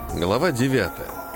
Глава 9.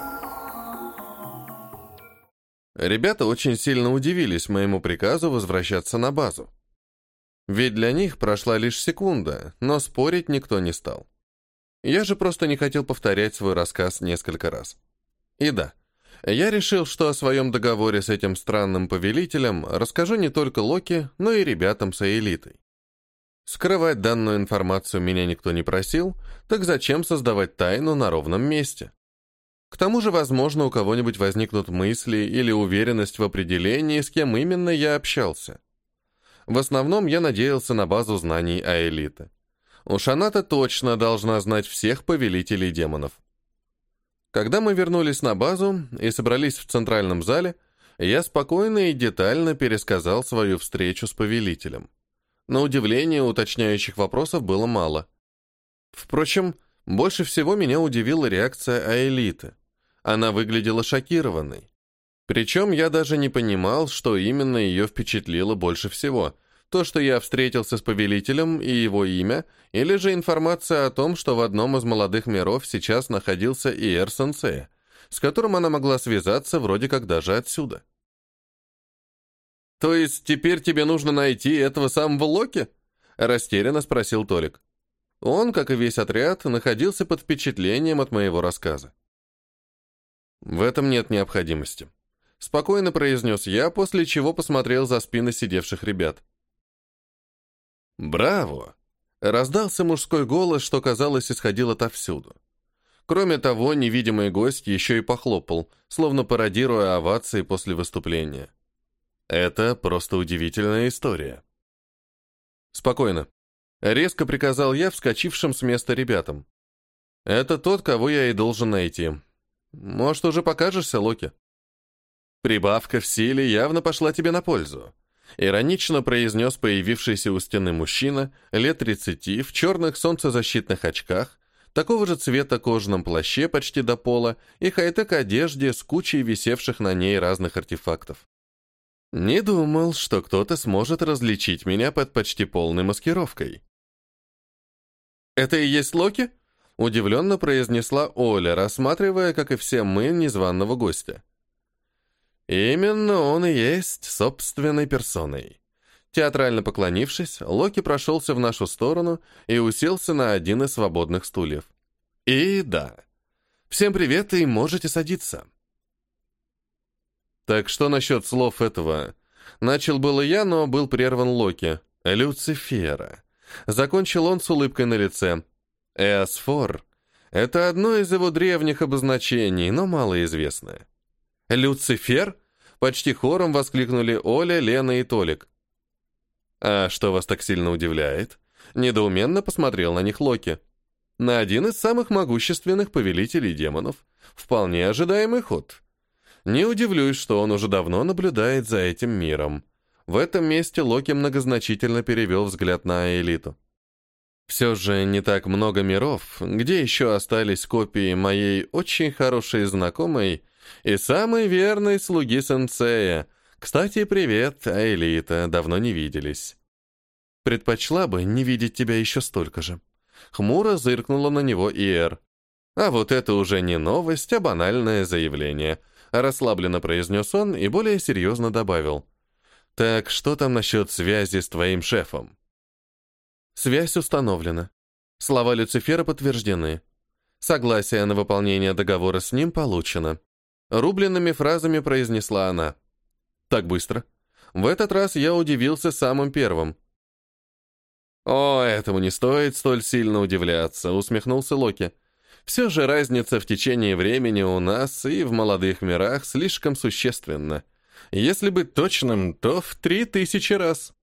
Ребята очень сильно удивились моему приказу возвращаться на базу. Ведь для них прошла лишь секунда, но спорить никто не стал. Я же просто не хотел повторять свой рассказ несколько раз. И да, я решил, что о своем договоре с этим странным повелителем расскажу не только Локи, но и ребятам с Аэлитой. Скрывать данную информацию меня никто не просил, так зачем создавать тайну на ровном месте? К тому же, возможно, у кого-нибудь возникнут мысли или уверенность в определении, с кем именно я общался. В основном я надеялся на базу знаний Аэлиты. Уж она-то точно должна знать всех повелителей демонов. Когда мы вернулись на базу и собрались в центральном зале, я спокойно и детально пересказал свою встречу с повелителем. На удивление, уточняющих вопросов было мало. Впрочем, больше всего меня удивила реакция Аэлиты. Она выглядела шокированной. Причем я даже не понимал, что именно ее впечатлило больше всего. То, что я встретился с повелителем и его имя, или же информация о том, что в одном из молодых миров сейчас находился Иэр-сенсей, с которым она могла связаться вроде как даже отсюда. «То есть теперь тебе нужно найти этого самого Локи?» — растерянно спросил Толик. Он, как и весь отряд, находился под впечатлением от моего рассказа. «В этом нет необходимости», — спокойно произнес я, после чего посмотрел за спины сидевших ребят. «Браво!» — раздался мужской голос, что, казалось, исходил отовсюду. Кроме того, невидимый гость еще и похлопал, словно пародируя овации после выступления. Это просто удивительная история. Спокойно. Резко приказал я вскочившим с места ребятам. Это тот, кого я и должен найти. Может, уже покажешься, Локи? Прибавка в силе явно пошла тебе на пользу. Иронично произнес появившийся у стены мужчина, лет 30, в черных солнцезащитных очках, такого же цвета кожаном плаще почти до пола и хай-тек одежде с кучей висевших на ней разных артефактов. Не думал, что кто-то сможет различить меня под почти полной маскировкой. «Это и есть Локи?» — удивленно произнесла Оля, рассматривая, как и все мы, незваного гостя. «Именно он и есть собственной персоной». Театрально поклонившись, Локи прошелся в нашу сторону и уселся на один из свободных стульев. «И да, всем привет и можете садиться». «Так что насчет слов этого?» Начал было я, но был прерван Локи. «Люцифера». Закончил он с улыбкой на лице. «Эосфор» — это одно из его древних обозначений, но малоизвестное. «Люцифер?» — почти хором воскликнули Оля, Лена и Толик. «А что вас так сильно удивляет?» — недоуменно посмотрел на них Локи. «На один из самых могущественных повелителей демонов. Вполне ожидаемый ход. Не удивлюсь, что он уже давно наблюдает за этим миром». В этом месте Локи многозначительно перевел взгляд на Аэлиту. «Все же не так много миров, где еще остались копии моей очень хорошей знакомой и самой верной слуги сенсея. Кстати, привет, Аэлита, давно не виделись». «Предпочла бы не видеть тебя еще столько же». Хмуро зыркнула на него Иэр. «А вот это уже не новость, а банальное заявление», — расслабленно произнес он и более серьезно добавил. «Так что там насчет связи с твоим шефом?» «Связь установлена. Слова Люцифера подтверждены. Согласие на выполнение договора с ним получено». Рубленными фразами произнесла она. «Так быстро?» В этот раз я удивился самым первым. «О, этому не стоит столь сильно удивляться», — усмехнулся Локи. «Все же разница в течение времени у нас и в молодых мирах слишком существенна. Если быть точным, то в 3000 раз».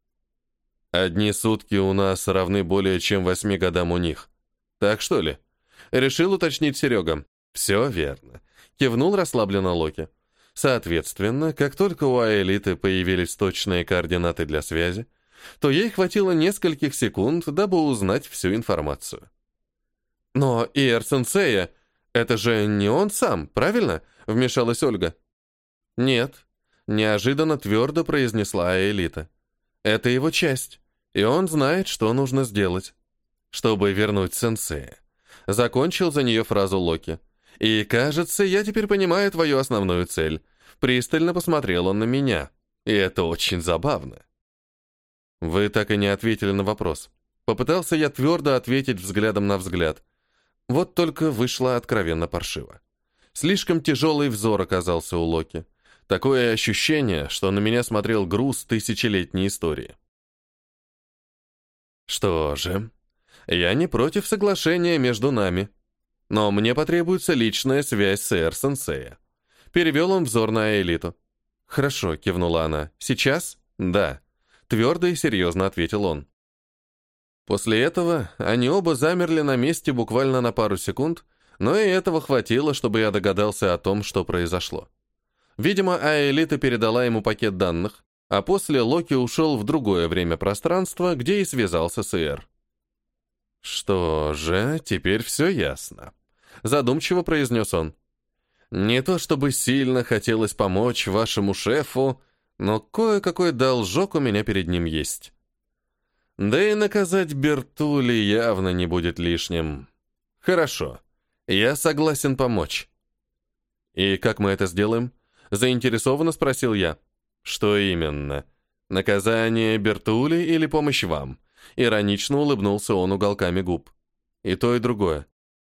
«Одни сутки у нас равны более чем 8 годам у них. Так что ли?» Решил уточнить Серега. «Все верно», — кивнул расслабленно Локи. «Соответственно, как только у Аэлиты появились точные координаты для связи, то ей хватило нескольких секунд, дабы узнать всю информацию». «Но Иэр-сенсея, это же не он сам, правильно?» — вмешалась Ольга. «Нет», — неожиданно твердо произнесла Аэлита. «Это его часть, и он знает, что нужно сделать, чтобы вернуть сенсея. Закончил за нее фразу Локи. «И, кажется, я теперь понимаю твою основную цель». Пристально посмотрел он на меня. И это очень забавно. Вы так и не ответили на вопрос. Попытался я твердо ответить взглядом на взгляд. Вот только вышло откровенно паршиво. Слишком тяжелый взор оказался у Локи. Такое ощущение, что на меня смотрел груз тысячелетней истории. Что же, я не против соглашения между нами. Но мне потребуется личная связь с Эр-сенсея. Перевел он взор на Элиту. «Хорошо», — кивнула она. «Сейчас?» «Да», — твердо и серьезно ответил он. После этого они оба замерли на месте буквально на пару секунд, но и этого хватило, чтобы я догадался о том, что произошло. Видимо, Аэлита передала ему пакет данных, а после Локи ушел в другое время-пространство, где и связался с Эр. «Что же, теперь все ясно», — задумчиво произнес он. «Не то чтобы сильно хотелось помочь вашему шефу, но кое-какой должок у меня перед ним есть. Да и наказать Бертули явно не будет лишним. Хорошо, я согласен помочь». «И как мы это сделаем?» — заинтересованно спросил я. «Что именно? Наказание Бертули или помощь вам?» Иронично улыбнулся он уголками губ. «И то, и другое.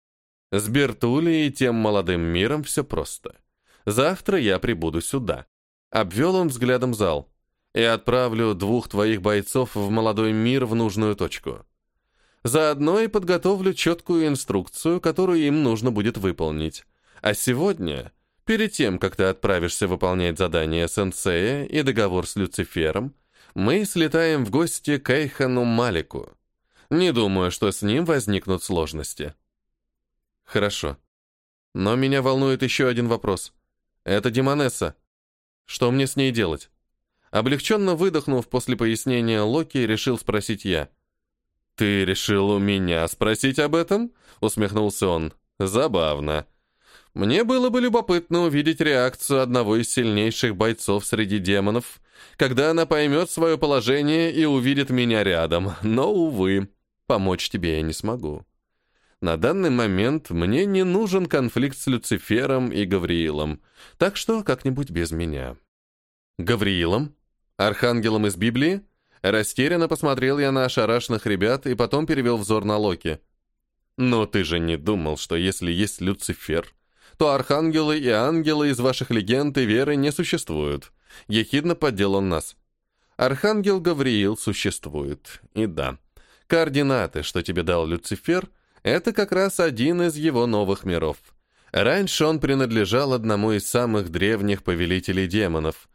С Бертули и тем молодым миром все просто. Завтра я прибуду сюда». Обвел он взглядом зал. «И отправлю 2 твоих бойцов в молодой мир в нужную точку. Заодно и подготовлю четкую инструкцию, которую им нужно будет выполнить. А сегодня, перед тем, как ты отправишься выполнять задание сенсея и договор с Люцифером, мы слетаем в гости к Эйхану Малику. Не думаю, что с ним возникнут сложности». «Хорошо. Но меня волнует еще один вопрос. Это Демонесса. Что мне с ней делать?» Облегченно выдохнув после пояснения Локи, решил спросить я. «Ты решил у меня спросить об этом?» — усмехнулся он. «Забавно. Мне было бы любопытно увидеть реакцию одного из сильнейших бойцов среди демонов, когда она поймет свое положение и увидит меня рядом. Но, увы, помочь тебе я не смогу. На данный момент мне не нужен конфликт с Люцифером и Гавриилом, так что как-нибудь без меня». «Гавриилом? Архангелом из Библии?» Растерянно посмотрел я на ошарашенных ребят и потом перевел взор на Локи. «Но ты же не думал, что если есть Люцифер, то архангелы и ангелы из ваших легенд и веры не существуют?» Ехидно поддел он нас. «Архангел Гавриил существует. И да, координаты, что тебе дал Люцифер, это как раз один из его новых миров. Раньше он принадлежал одному из самых древних повелителей демонов,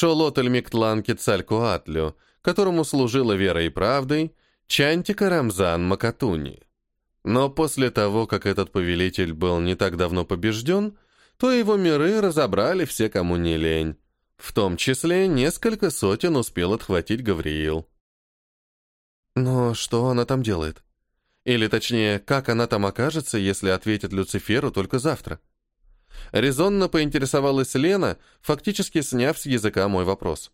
Шолотель-Миктлан-Кецалькоатлю, которому служила верой и правдой Чантика Рамзан Макатуни. Но после того, как этот повелитель был не так давно побежден, то его миры разобрали все, кому не лень. В том числе несколько сотен успел отхватить Гавриил. Но что она там делает? Или точнее, как она там окажется, если ответит Люциферу только завтра? Резонно поинтересовалась Лена, фактически сняв с языка мой вопрос.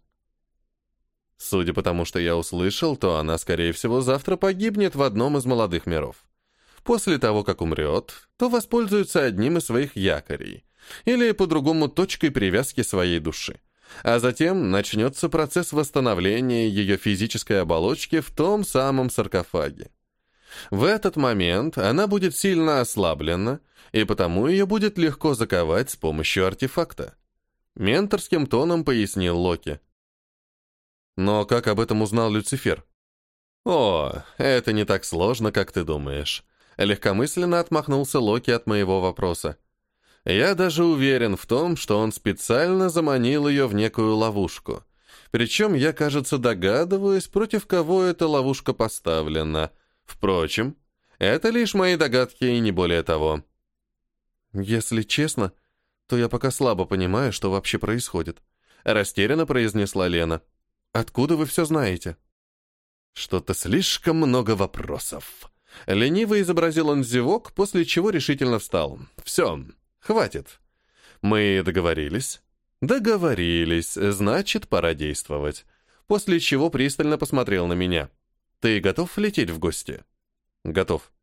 Судя по тому, что я услышал, то она, скорее всего, завтра погибнет в одном из молодых миров. После того, как умрет, то воспользуется одним из своих якорей, или по-другому точкой привязки своей души. А затем начнется процесс восстановления ее физической оболочки в том самом саркофаге. В этот момент она будет сильно ослаблена, и потому ее будет легко заковать с помощью артефакта. Менторским тоном пояснил Локи. Но как об этом узнал Люцифер? «О, это не так сложно, как ты думаешь». Легкомысленно отмахнулся Локи от моего вопроса. «Я даже уверен в том, что он специально заманил ее в некую ловушку. Причем я, кажется, догадываюсь, против кого эта ловушка поставлена. Впрочем, это лишь мои догадки и не более того». «Если честно, то я пока слабо понимаю, что вообще происходит», — растерянно произнесла Лена. «Откуда вы все знаете?» «Что-то слишком много вопросов». Лениво изобразил он зевок, после чего решительно встал. «Все, хватит. Мы договорились?» «Договорились, значит, пора действовать». После чего пристально посмотрел на меня. «Ты готов лететь в гости?» «Готов».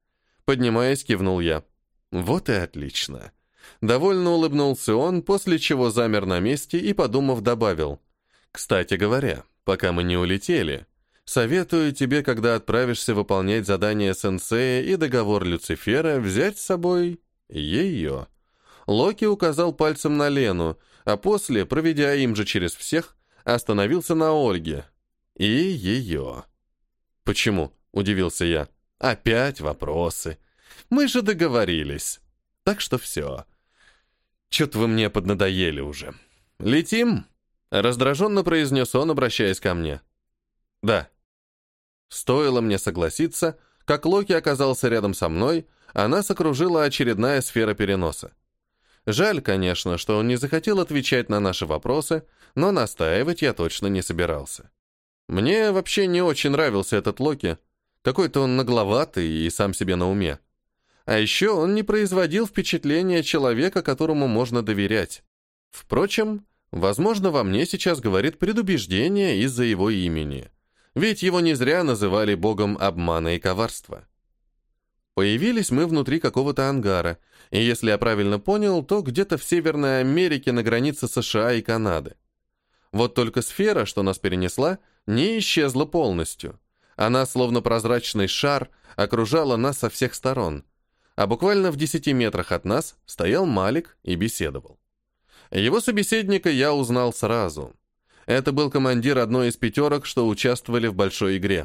Поднимаясь, кивнул я. Вот и отлично. Довольно улыбнулся он, после чего замер на месте и, подумав, добавил. Кстати говоря, пока мы не улетели, советую тебе, когда отправишься выполнять задание сенсея и договор Люцифера, взять с собой ее. Локи указал пальцем на Лену, а после, проведя им же через всех, остановился на Ольге. И ее. «Почему?» — удивился я. «Опять вопросы. Мы же договорились. Так что все. Чё-то вы мне поднадоели уже. Летим?» — раздраженно произнес он, обращаясь ко мне. «Да». Стоило мне согласиться, как Локи оказался рядом со мной, а нас окружила очередная сфера переноса. Жаль, конечно, что он не захотел отвечать на наши вопросы, но настаивать я точно не собирался. Мне вообще не очень нравился этот Локи. Какой-то он нагловатый и сам себе на уме. А еще он не производил впечатления человека, которому можно доверять. Впрочем, возможно, во мне сейчас говорит предубеждение из-за его имени. Ведь его не зря называли богом обмана и коварства. Появились мы внутри какого-то ангара, и если я правильно понял, то где-то в Северной Америке на границе США и Канады. Вот только сфера, что нас перенесла, не исчезла полностью. Она, словно прозрачный шар, окружала нас со всех сторон. А буквально в 10 метрах от нас стоял Малик и беседовал. Его собеседника я узнал сразу. Это был командир одной из 5, что участвовали в большой игре.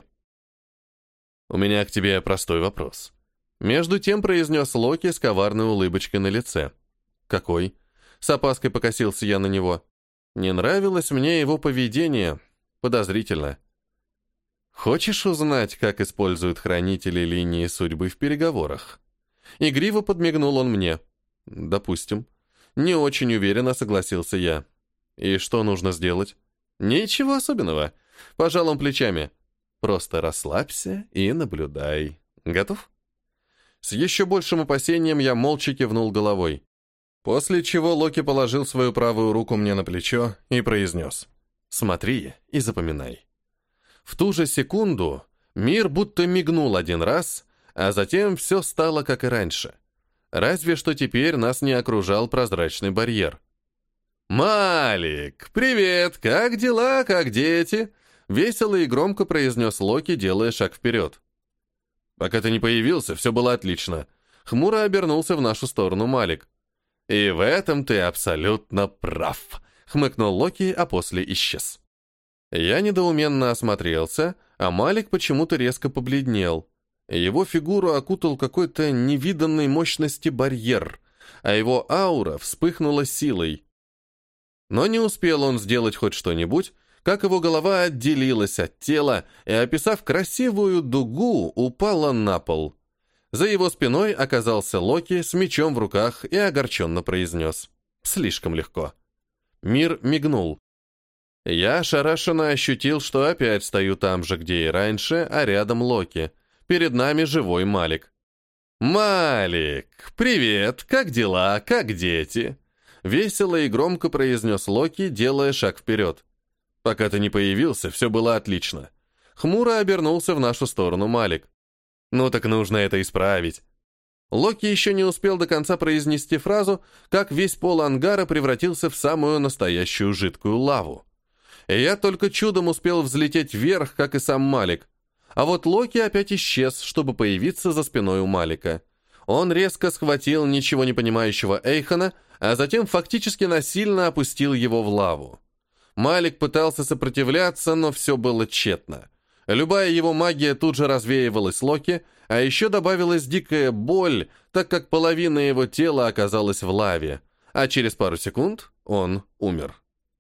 «У меня к тебе простой вопрос». Между тем произнес Локи с коварной улыбочкой на лице. «Какой?» С опаской покосился я на него. Не нравилось мне его поведение. Подозрительно. «Хочешь узнать, как используют хранители линии судьбы в переговорах?» Игриво подмигнул он мне. «Допустим». Не очень уверенно согласился я. «И что нужно сделать?» «Ничего особенного». Пожал он плечами. «Просто расслабься и наблюдай. Готов?» С еще большим опасением я молча кивнул головой. После чего Локи положил свою правую руку мне на плечо и произнес: «Смотри и запоминай». В ту же секунду мир будто мигнул один раз, а затем все стало как и раньше. Разве что теперь нас не окружал прозрачный барьер. «Малик, привет! Как дела, как дети?» Весело и громко произнес Локи, делая шаг вперед. «Пока ты не появился, все было отлично». Хмуро обернулся в нашу сторону Малик. «И в этом ты абсолютно прав», — хмыкнул Локи, а после исчез. Я недоуменно осмотрелся, а Малик почему-то резко побледнел. Его фигуру окутал какой-то невиданной мощности барьер, а его аура вспыхнула силой. Но не успел он сделать хоть что-нибудь, как его голова отделилась от тела и, описав красивую дугу, упала на пол. За его спиной оказался Локи с мечом в руках и огорченно произнес: «Слишком легко». Мир мигнул. Я ошарашенно ощутил, что опять стою там же, где и раньше, а рядом Локи. Перед нами живой Малик. «Малик, привет! Как дела? Как дети?» Весело и громко произнес Локи, делая шаг вперед. «Пока ты не появился, все было отлично». Хмуро обернулся в нашу сторону Малик. «Ну так нужно это исправить». Локи еще не успел до конца произнести фразу, как весь пол ангара превратился в самую настоящую жидкую лаву. И я только чудом успел взлететь вверх, как и сам Малик. А вот Локи опять исчез, чтобы появиться за спиной у Малика. Он резко схватил ничего не понимающего Эйхона, а затем фактически насильно опустил его в лаву. Малик пытался сопротивляться, но все было тщетно. Любая его магия тут же развеивалась Локи, а еще добавилась дикая боль, так как половина его тела оказалась в лаве, а через пару секунд он умер.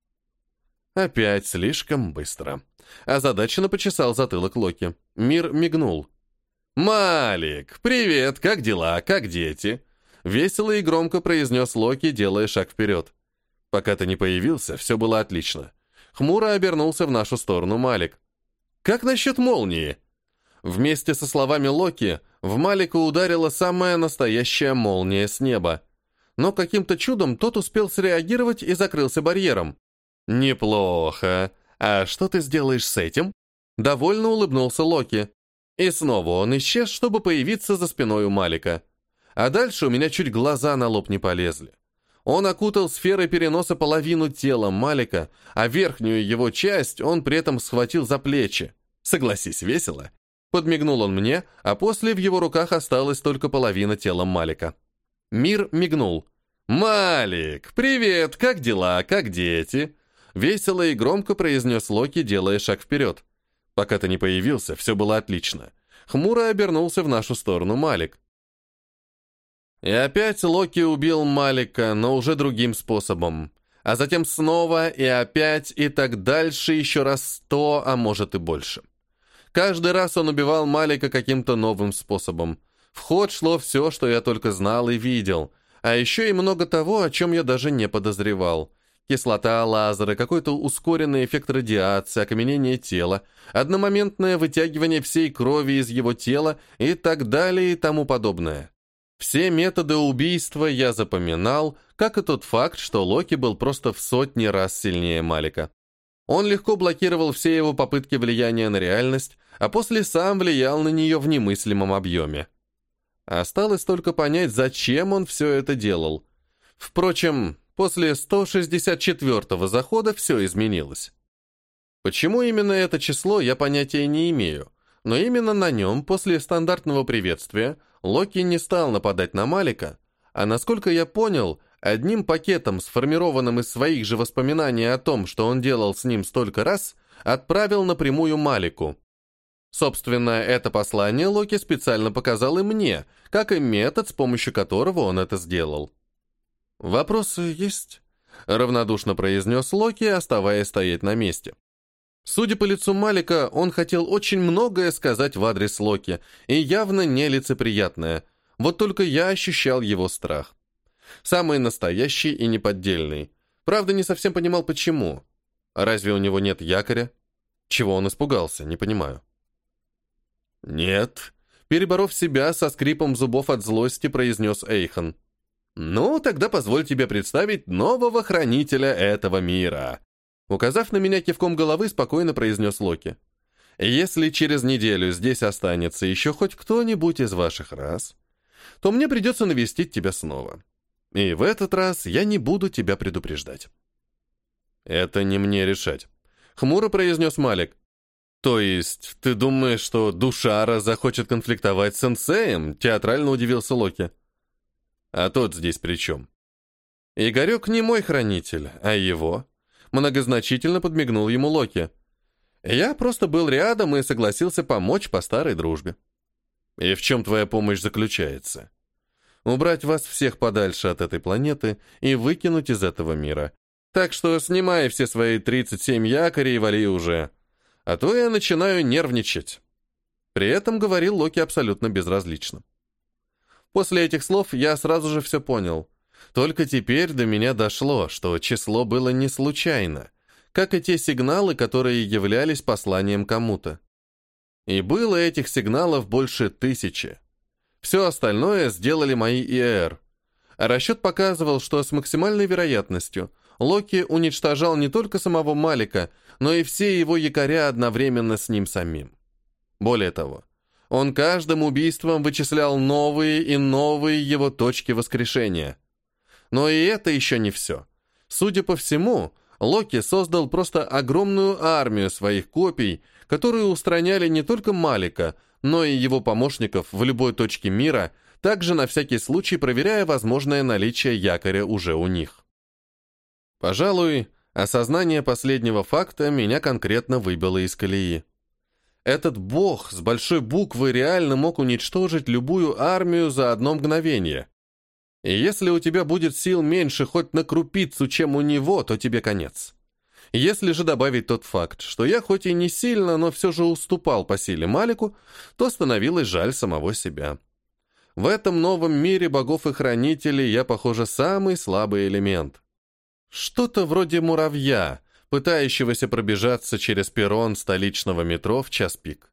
Опять слишком быстро. Озадаченно почесал затылок Локи. Мир мигнул. «Малик, привет, как дела, как дети?» Весело и громко произнес Локи, делая шаг вперед. «Пока ты не появился, все было отлично». Хмуро обернулся в нашу сторону Малик. «Как насчет молнии?» Вместе со словами Локи в Малика ударила самая настоящая молния с неба. Но каким-то чудом тот успел среагировать и закрылся барьером. «Неплохо. А что ты сделаешь с этим?» Довольно улыбнулся Локи. И снова он исчез, чтобы появиться за спиной у Малика. А дальше у меня чуть глаза на лоб не полезли. Он окутал сферой переноса половину тела Малика, а верхнюю его часть он при этом схватил за плечи. Согласись, весело. Подмигнул он мне, а после в его руках осталась только половина тела Малика. Мир мигнул. «Малик, привет, как дела, как дети?» Весело и громко произнес Локи, делая шаг вперед. Пока ты не появился, все было отлично. Хмуро обернулся в нашу сторону Малик. И опять Локи убил Малика, но уже другим способом. А затем снова, и опять, и так дальше, еще раз 100, а может и больше. Каждый раз он убивал Малика каким-то новым способом. В ход шло все, что я только знал и видел. А еще и много того, о чем я даже не подозревал. Кислота, лазеры, какой-то ускоренный эффект радиации, окаменение тела, одномоментное вытягивание всей крови из его тела и так далее и тому подобное. Все методы убийства я запоминал, как и тот факт, что Локи был просто в сотни раз сильнее Малика. Он легко блокировал все его попытки влияния на реальность, а после сам влиял на нее в немыслимом объеме. Осталось только понять, зачем он все это делал. Впрочем, после 164-го захода все изменилось. Почему именно это число, я понятия не имею, но именно на нем, после стандартного приветствия, Локи не стал нападать на Малика, а, насколько я понял, одним пакетом, сформированным из своих же воспоминаний о том, что он делал с ним столько раз, отправил напрямую Малику. Собственно, это послание Локи специально показал и мне, как и метод, с помощью которого он это сделал. «Вопросы есть?» — равнодушно произнес Локи, оставаясь стоять на месте. Судя по лицу Малика, он хотел очень многое сказать в адрес Локи, и явно нелицеприятное. Вот только я ощущал его страх. Самый настоящий и неподдельный. Правда, не совсем понимал, почему. Разве у него нет якоря? Чего он испугался, не понимаю. «Нет», — переборов себя, со скрипом зубов от злости, произнес Эйхан. «Ну, тогда позволь тебе представить нового хранителя этого мира». Указав на меня кивком головы, спокойно произнес Локи. «Если через неделю здесь останется еще хоть кто-нибудь из ваших рас, то мне придется навестить тебя снова. И в этот раз я не буду тебя предупреждать». «Это не мне решать», — хмуро произнес Малик. «То есть, ты думаешь, что Душара захочет конфликтовать с сенсеем?» — театрально удивился Локи. «А тот здесь при чем?» «Игорек не мой хранитель, а его». Многозначительно подмигнул ему Локи. «Я просто был рядом и согласился помочь по старой дружбе». «И в чем твоя помощь заключается?» «Убрать вас всех подальше от этой планеты и выкинуть из этого мира. Так что снимай все свои 37 якорей и вали уже. А то я начинаю нервничать». При этом говорил Локи абсолютно безразлично. После этих слов я сразу же все понял. Только теперь до меня дошло, что число было не случайно, как и те сигналы, которые являлись посланием кому-то. И было этих сигналов больше 1000. Все остальное сделали мои ИР. А расчет показывал, что с максимальной вероятностью Локи уничтожал не только самого Малика, но и все его якоря одновременно с ним самим. Более того, он каждым убийством вычислял новые и новые его точки воскрешения. Но и это еще не все. Судя по всему, Локи создал просто огромную армию своих копий, которые устраняли не только Малика, но и его помощников в любой точке мира, также на всякий случай проверяя возможное наличие якоря уже у них. Пожалуй, осознание последнего факта меня конкретно выбило из колеи. Этот бог с большой буквы реально мог уничтожить любую армию за одно мгновение. И если у тебя будет сил меньше хоть на крупицу, чем у него, то тебе конец. Если же добавить тот факт, что я хоть и не сильно, но все же уступал по силе Малику, то становилось жаль самого себя. В этом новом мире богов и хранителей я, похоже, самый слабый элемент. Что-то вроде муравья, пытающегося пробежаться через перрон столичного метро в час пик.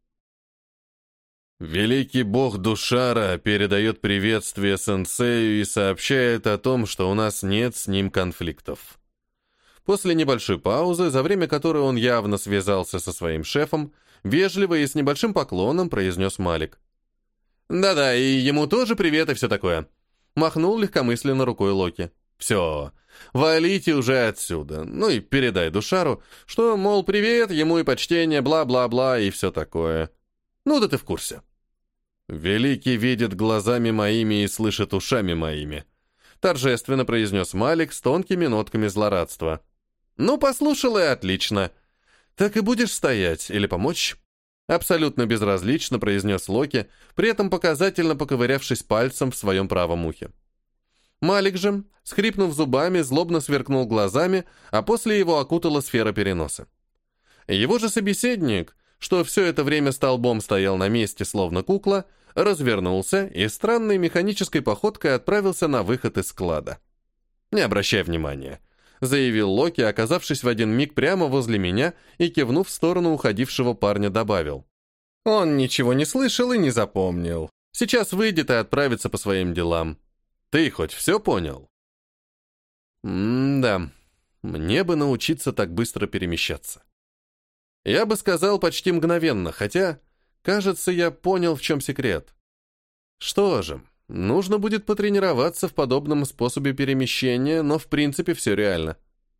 Великий бог Душара передает приветствие сенсею и сообщает о том, что у нас нет с ним конфликтов. После небольшой паузы, за время которой он явно связался со своим шефом, вежливо и с небольшим поклоном произнес Малик. «Да-да, и ему тоже привет и все такое», — махнул легкомысленно рукой Локи. «Все, валите уже отсюда, ну и передай Душару, что, мол, привет, ему и почтение, бла-бла-бла и все такое. Ну да ты в курсе». «Великий видит глазами моими и слышит ушами моими», — торжественно произнес Малик с тонкими нотками злорадства. «Ну, послушал и отлично. Так и будешь стоять или помочь?» Абсолютно безразлично произнес Локи, при этом показательно поковырявшись пальцем в своем правом ухе. Малик же, скрипнув зубами, злобно сверкнул глазами, а после его окутала сфера переноса. Его же собеседник, что все это время столбом стоял на месте, словно кукла, развернулся и странной механической походкой отправился на выход из склада. «Не обращай внимания», — заявил Локи, оказавшись в один миг прямо возле меня и, кивнув в сторону уходившего парня, добавил. «Он ничего не слышал и не запомнил. Сейчас выйдет и отправится по своим делам. Ты хоть все понял?» Да, мне бы научиться так быстро перемещаться. Я бы сказал почти мгновенно, хотя, кажется, я понял, в чем секрет. Что же, нужно будет потренироваться в подобном способе перемещения, но в принципе все реально.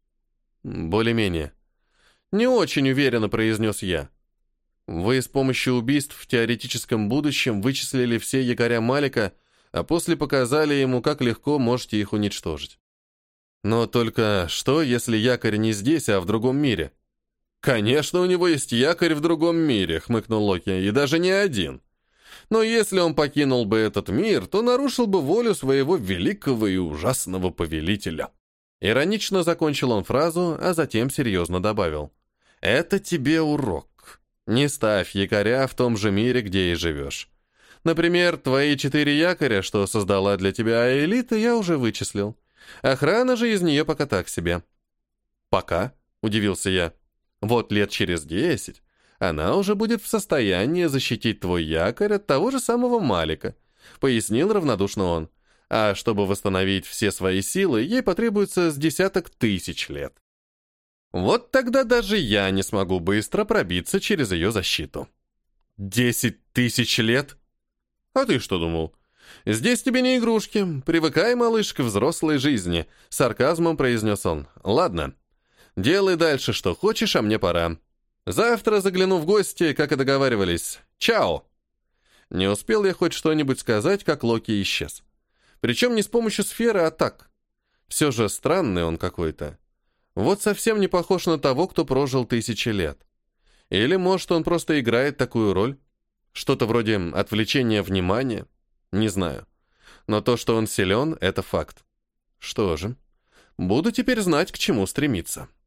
Более-менее. Не очень уверенно произнес я. Вы с помощью убийств в теоретическом будущем вычислили все якоря Малика, а после показали ему, как легко можете их уничтожить. Но только что, если якорь не здесь, а в другом мире? «Конечно, у него есть якорь в другом мире», — хмыкнул Локи, — «и даже не один. Но если он покинул бы этот мир, то нарушил бы волю своего великого и ужасного повелителя». Иронично закончил он фразу, а затем серьезно добавил. «Это тебе урок. Не ставь якоря в том же мире, где и живешь. Например, твои 4 якоря, что создала для тебя элита, я уже вычислил. Охрана же из нее пока так себе». «Пока?» — удивился я. «Вот лет через 10 она уже будет в состоянии защитить твой якорь от того же самого Малика», — пояснил равнодушно он. «А чтобы восстановить все свои силы, ей потребуется с 10 тысяч лет. Вот тогда даже я не смогу быстро пробиться через ее защиту». 10 тысяч лет? А ты что думал? Здесь тебе не игрушки. Привыкай, малыш, к взрослой жизни», — сарказмом произнес он. «Ладно, делай дальше, что хочешь, а мне пора. Завтра загляну в гости, как и договаривались. Чао!» Не успел я хоть что-нибудь сказать, как Локи исчез. Причем не с помощью сферы, а так. Все же странный он какой-то. Вот совсем не похож на того, кто прожил 1000 лет. Или, может, он просто играет такую роль? Что-то вроде отвлечения внимания? Не знаю. Но то, что он силен, это факт. Что же, буду теперь знать, к чему стремиться.